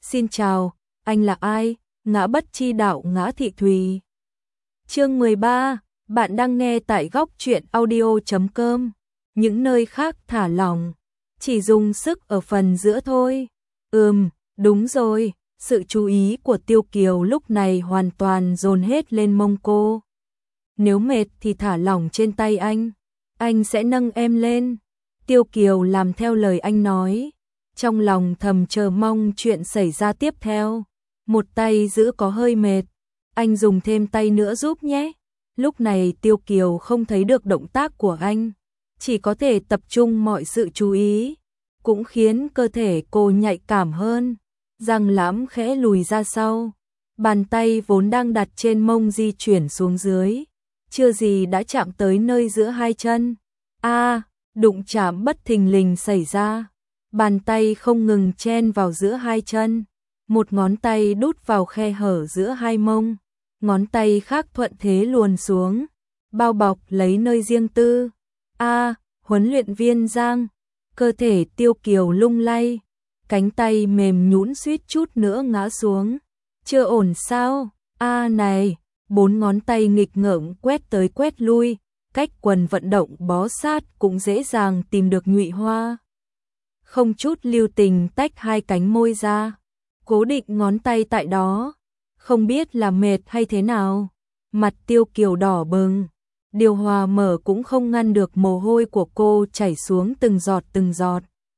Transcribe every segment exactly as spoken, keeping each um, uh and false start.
Xin chào, anh là ai? Ngã bất chi đạo Ngã Thị Thùy. Chương mười ba, bạn đang nghe tại góc truyện audio chấm com. Những nơi khác thả lỏng, chỉ dùng sức ở phần giữa thôi. Ừm, đúng rồi, sự chú ý của Tiêu Kiều lúc này hoàn toàn dồn hết lên mông cô. Nếu mệt thì thả lỏng trên tay anh, anh sẽ nâng em lên. Tiêu Kiều làm theo lời anh nói, trong lòng thầm chờ mong chuyện xảy ra tiếp theo. Một tay giữ có hơi mệt, anh dùng thêm tay nữa giúp nhé. Lúc này Tiêu Kiều không thấy được động tác của anh, chỉ có thể tập trung mọi sự chú ý, cũng khiến cơ thể cô nhạy cảm hơn. Răng lãm khẽ lùi ra sau, bàn tay vốn đang đặt trên mông di chuyển xuống dưới, chưa gì đã chạm tới nơi giữa hai chân. A, à, đụng chạm bất thình lình xảy ra, bàn tay không ngừng chen vào giữa hai chân, một ngón tay đút vào khe hở giữa hai mông, ngón tay khác thuận thế luồn xuống, bao bọc lấy nơi riêng tư. A, à, huấn luyện viên Giang, cơ thể Tiêu Kiều lung lay, cánh tay mềm nhũn suýt chút nữa ngã xuống. Chưa ổn sao? A à, này, bốn ngón tay nghịch ngợm quét tới quét lui, cách quần vận động bó sát cũng dễ dàng tìm được nhụy hoa. Không chút lưu tình tách hai cánh môi ra, cố định ngón tay tại đó, không biết là mệt hay thế nào. Mặt Tiêu Kiều đỏ bừng, điều hòa mở cũng không ngăn được mồ hôi của cô chảy xuống từng giọt từng giọt.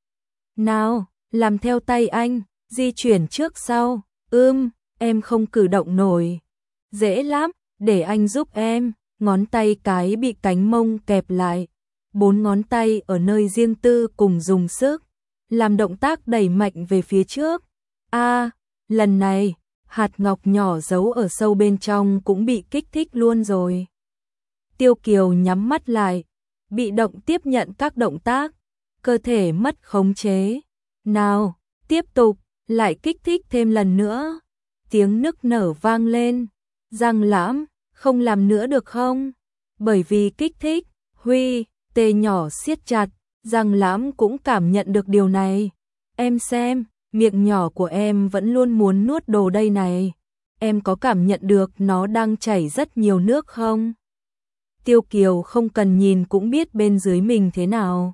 Nào, làm theo tay anh, di chuyển trước sau. Ưm, em không cử động nổi. Dễ lắm, để anh giúp em. Ngón tay cái bị cánh mông kẹp lại, bốn ngón tay ở nơi riêng tư cùng dùng sức, làm động tác đẩy mạnh về phía trước. A, à, lần này, hạt ngọc nhỏ giấu ở sâu bên trong cũng bị kích thích luôn rồi. Tiêu Kiều nhắm mắt lại, bị động tiếp nhận các động tác, cơ thể mất khống chế. Nào, tiếp tục, lại kích thích thêm lần nữa. Tiếng nức nở vang lên. Giang lãm, không làm nữa được không? Bởi vì kích thích, Huy, tê nhỏ siết chặt, Giang lãm cũng cảm nhận được điều này. Em xem, miệng nhỏ của em vẫn luôn muốn nuốt đồ đây này. Em có cảm nhận được nó đang chảy rất nhiều nước không? Tiêu Kiều không cần nhìn cũng biết bên dưới mình thế nào.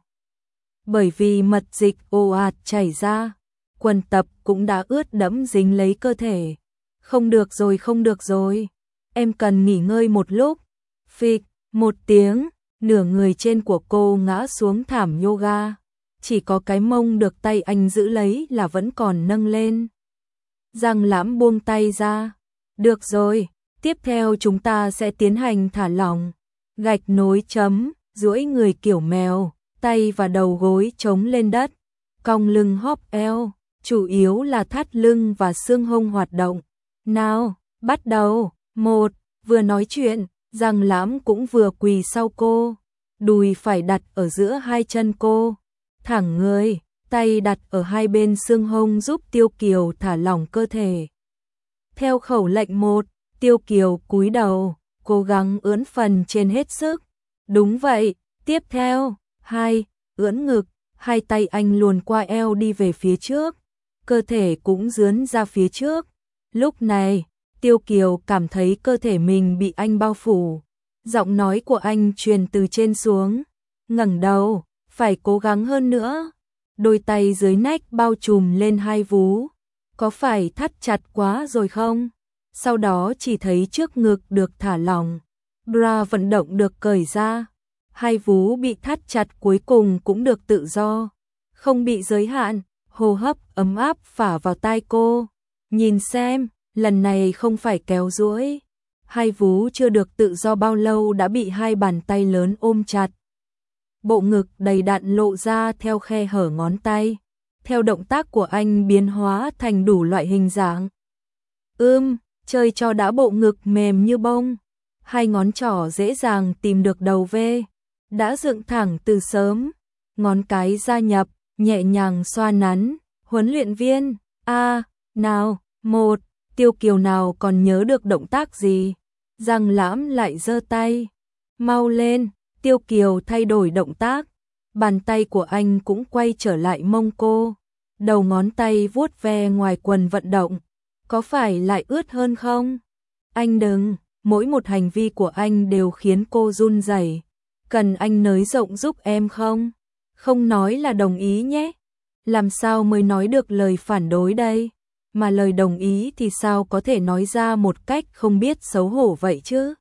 Bởi vì mật dịch ồ ạt chảy ra, quần tập cũng đã ướt đẫm dính lấy cơ thể. Không được rồi, không được rồi. Em cần nghỉ ngơi một lúc. Phịch, một tiếng, nửa người trên của cô ngã xuống thảm yoga. Chỉ có cái mông được tay anh giữ lấy là vẫn còn nâng lên. Giang lãm buông tay ra. Được rồi, tiếp theo chúng ta sẽ tiến hành thả lỏng. Gạch nối chấm, duỗi người kiểu mèo, tay và đầu gối chống lên đất, cong lưng hóp eo, chủ yếu là thắt lưng và xương hông hoạt động. Nào, bắt đầu. Một, vừa nói chuyện, Giang lãm cũng vừa quỳ sau cô, đùi phải đặt ở giữa hai chân cô, thẳng người, tay đặt ở hai bên xương hông giúp Tiêu Kiều thả lỏng cơ thể. Theo khẩu lệnh một, Tiêu Kiều cúi đầu, cố gắng ưỡn phần trên hết sức. Đúng vậy, tiếp theo, hai, ưỡn ngực, hai tay anh luồn qua eo đi về phía trước, cơ thể cũng dướn ra phía trước. Lúc này, Tiêu Kiều cảm thấy cơ thể mình bị anh bao phủ. Giọng nói của anh truyền từ trên xuống. Ngẩng đầu, phải cố gắng hơn nữa. Đôi tay dưới nách bao trùm lên hai vú. Có phải thắt chặt quá rồi không? Sau đó chỉ thấy trước ngực được thả lỏng. Bra vận động được cởi ra. Hai vú bị thắt chặt cuối cùng cũng được tự do. Không bị giới hạn. Hô hấp ấm áp phả vào tai cô. Nhìn xem. Lần này không phải kéo duỗi, hai vú chưa được tự do bao lâu đã bị hai bàn tay lớn ôm chặt. Bộ ngực đầy đặn lộ ra theo khe hở ngón tay, theo động tác của anh biến hóa thành đủ loại hình dạng. Ưm, chơi cho đã bộ ngực mềm như bông, hai ngón trỏ dễ dàng tìm được đầu V, đã dựng thẳng từ sớm, ngón cái gia nhập, nhẹ nhàng xoa nắn. Huấn luyện viên, a, à, nào, một. Tiêu Kiều nào còn nhớ được động tác gì? Giang lãm lại giơ tay. Mau lên, Tiêu Kiều thay đổi động tác. Bàn tay của anh cũng quay trở lại mông cô. đầu ngón tay vuốt ve ngoài quần vận động. Có phải lại ướt hơn không? Anh đừng, mỗi một hành vi của anh đều khiến cô run rẩy. Cần anh nới rộng giúp em không? Không nói là đồng ý nhé. Làm sao mới nói được lời phản đối đây? Mà lời đồng ý thì sao có thể nói ra một cách không biết xấu hổ vậy chứ?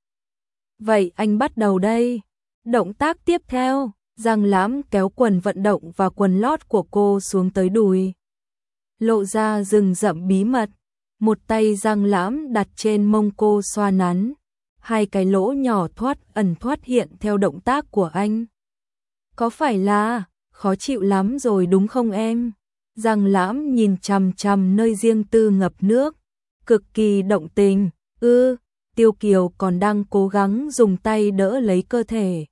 Vậy anh bắt đầu đây. Động tác tiếp theo, Giang Lãm kéo quần vận động và quần lót của cô xuống tới đùi. Lộ ra rừng rậm bí mật. Một tay Giang Lãm đặt trên mông cô xoa nắn. Hai cái lỗ nhỏ thoát ẩn thoát hiện theo động tác của anh. Có phải là khó chịu lắm rồi đúng không em? Giang Lãm nhìn chằm chằm nơi riêng tư ngập nước. Cực kỳ động tình. Ư, Tiêu Kiều còn đang cố gắng dùng tay đỡ lấy cơ thể.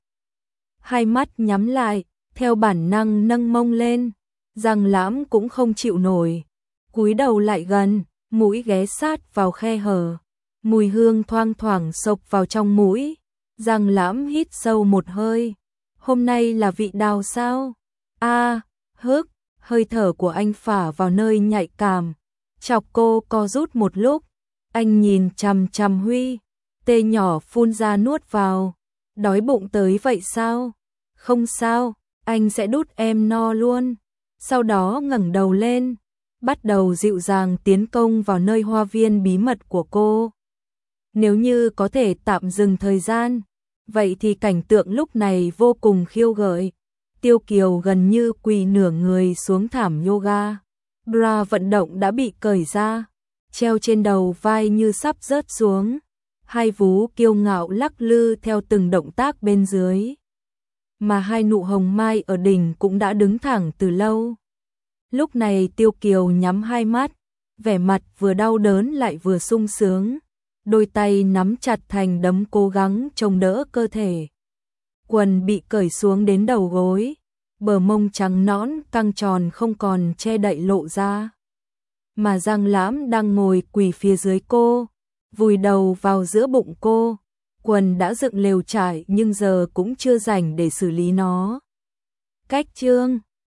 Hai mắt nhắm lại, theo bản năng nâng mông lên. Giang Lãm cũng không chịu nổi. Cúi đầu lại gần, mũi ghé sát vào khe hở. Mùi hương thoang thoảng xộc vào trong mũi. Giang Lãm hít sâu một hơi. Hôm nay là vị đào sao? A, à, hức, hơi thở của anh phả vào nơi nhạy cảm. Chọc cô co rút một lúc. Anh nhìn chằm chằm Huy. Tê nhỏ phun ra nuốt vào. Đói bụng tới vậy sao? Không sao, anh sẽ đút em no luôn. Sau đó ngẩng đầu lên, bắt đầu dịu dàng tiến công vào nơi hoa viên bí mật của cô. Nếu như có thể tạm dừng thời gian, vậy thì cảnh tượng lúc này vô cùng khiêu gợi. Tiêu Kiều gần như quỳ nửa người xuống thảm yoga. Bra vận động đã bị cởi ra, treo trên đầu vai như sắp rớt xuống. Hai vú kiêu ngạo lắc lư theo từng động tác bên dưới. Mà hai nụ hồng mai ở đỉnh cũng đã đứng thẳng từ lâu. Lúc này Tiêu Kiều nhắm hai mắt, vẻ mặt vừa đau đớn lại vừa sung sướng. Đôi tay nắm chặt thành đấm cố gắng chống đỡ cơ thể. Quần bị cởi xuống đến đầu gối, bờ mông trắng nõn căng tròn không còn che đậy lộ ra. Mà Giang Lãm đang ngồi quỳ phía dưới cô, vùi đầu vào giữa bụng cô. Quần đã dựng lều trải nhưng giờ cũng chưa rảnh để xử lý nó. Cách chương